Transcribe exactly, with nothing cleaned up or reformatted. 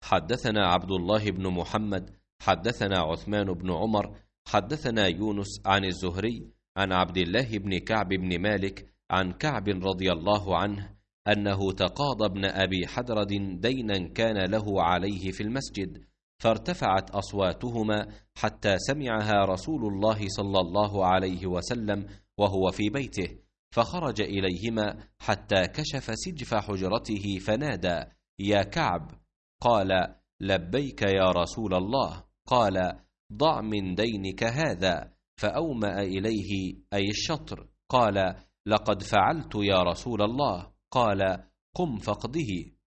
حدثنا عبد الله بن محمد حدثنا عثمان بن عمر حدثنا يونس عن الزهري عن عبد الله بن كعب بن مالك عن كعب رضي الله عنه أنه تقاضى ابن أبي حدرد دينا كان له عليه في المسجد، فارتفعت أصواتهما حتى سمعها رسول الله صلى الله عليه وسلم وهو في بيته، فخرج إليهما حتى كشف سجف حجرته فنادى: يا كعب. قال: لبيك يا رسول الله. قال: ضع من دينك هذا. فأومأ إليه أي الشطر. قال: لقد فعلت يا رسول الله. قال: قم فاقضه.